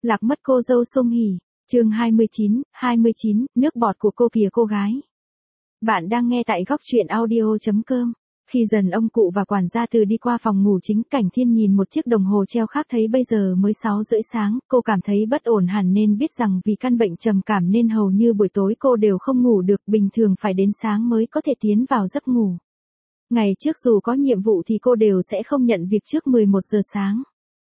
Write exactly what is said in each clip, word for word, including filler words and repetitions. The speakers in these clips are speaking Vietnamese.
Lạc mất cô dâu Song Hỷ. Chương hai mươi chín, hai mươi chín, nước bọt của cô kìa cô gái. Bạn đang nghe tại góc truyện audio chấm com. Khi dần ông cụ và quản gia Từ đi qua phòng ngủ chính, Cảnh Thiên nhìn một chiếc đồng hồ treo khác thấy bây giờ mới sáu rưỡi sáng, cô cảm thấy bất ổn hẳn nên biết rằng vì căn bệnh trầm cảm nên hầu như buổi tối cô đều không ngủ được, bình thường phải đến sáng mới có thể tiến vào giấc ngủ. Ngày trước dù có nhiệm vụ thì cô đều sẽ không nhận việc trước mười một giờ sáng.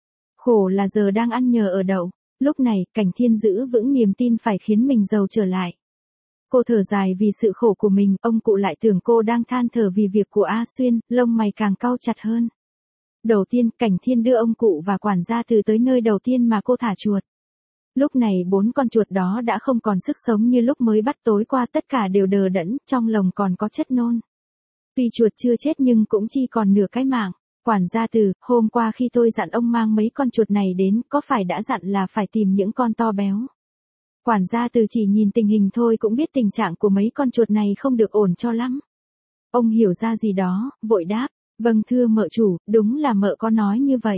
Khổ là giờ đang ăn nhờ ở đậu. Lúc này, Cảnh Thiên giữ vững niềm tin phải khiến mình giàu trở lại. Cô thở dài vì sự khổ của mình, ông cụ lại tưởng cô đang than thở vì việc của A Xuyên, lông mày càng cau chặt hơn. Đầu tiên, Cảnh Thiên đưa ông cụ và quản gia Từ tới nơi đầu tiên mà cô thả chuột. Lúc này bốn con chuột đó đã không còn sức sống như lúc mới bắt tối qua, tất cả đều đờ đẫn, trong lồng còn có chất nôn. Tuy chuột chưa chết nhưng cũng chỉ còn nửa cái mạng. Quản gia Từ, hôm qua khi tôi dặn ông mang mấy con chuột này đến, có phải đã dặn là phải tìm những con to béo? Quản gia Từ chỉ nhìn tình hình thôi cũng biết tình trạng của mấy con chuột này không được ổn cho lắm. Ông hiểu ra gì đó, vội đáp, vâng thưa mợ chủ, đúng là mợ có nói như vậy.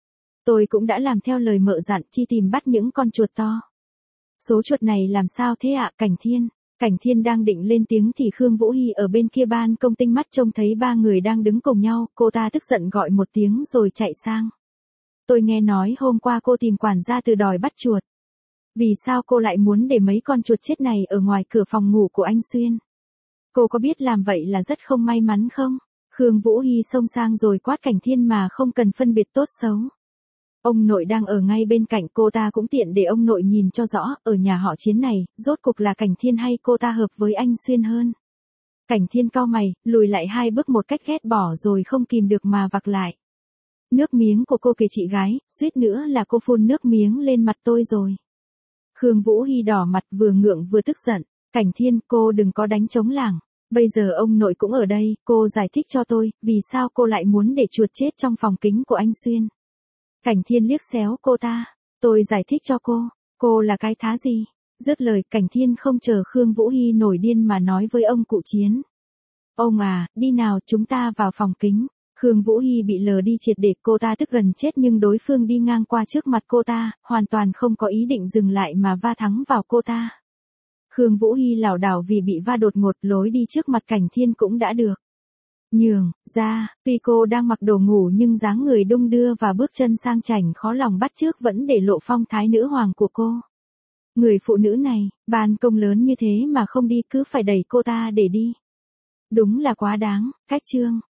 Tôi cũng đã làm theo lời mợ dặn, chi tìm bắt những con chuột to. Số chuột này làm sao thế ạ, Cảnh Thiên? Cảnh Thiên đang định lên tiếng thì Khương Vũ Hy ở bên kia ban công tinh mắt trông thấy ba người đang đứng cùng nhau, cô ta tức giận gọi một tiếng rồi chạy sang. Tôi nghe nói hôm qua cô tìm quản gia Từ đòi bắt chuột. Vì sao cô lại muốn để mấy con chuột chết này ở ngoài cửa phòng ngủ của anh Xuyên? Cô có biết làm vậy là rất không may mắn không? Khương Vũ Hy xông sang rồi quát Cảnh Thiên mà không cần phân biệt tốt xấu. Ông nội đang ở ngay bên cạnh, cô ta cũng tiện để ông nội nhìn cho rõ, ở nhà họ Chiến này, rốt cuộc là Cảnh Thiên hay cô ta hợp với anh Xuyên hơn. Cảnh Thiên cau mày, lùi lại hai bước một cách ghét bỏ rồi không kìm được mà vặc lại. Nước miếng của cô kìa chị gái, suýt nữa là cô phun nước miếng lên mặt tôi rồi. Khương Vũ Hy đỏ mặt vừa ngượng vừa tức giận, Cảnh Thiên cô đừng có đánh trống lảng. Bây giờ ông nội cũng ở đây, cô giải thích cho tôi, vì sao cô lại muốn để chuột chết trong phòng kính của anh Xuyên. Cảnh Thiên liếc xéo cô ta, tôi giải thích cho cô, cô là cái thá gì? Dứt lời, Cảnh Thiên không chờ Khương Vũ Hy nổi điên mà nói với ông cụ Chiến. Ông à, đi nào chúng ta vào phòng kính. Khương Vũ Hy bị lờ đi triệt để, cô ta tức gần chết nhưng đối phương đi ngang qua trước mặt cô ta, hoàn toàn không có ý định dừng lại mà va thắng vào cô ta. Khương Vũ Hy lảo đảo vì bị va đột ngột, lối đi trước mặt Cảnh Thiên cũng đã được nhường ra, tuy cô đang mặc đồ ngủ nhưng dáng người đung đưa và bước chân sang chảnh khó lòng bắt chước vẫn để lộ phong thái nữ hoàng của cô. Người phụ nữ này, ban công lớn như thế mà không đi cứ phải đẩy cô ta để đi. Đúng là quá đáng, cách chương.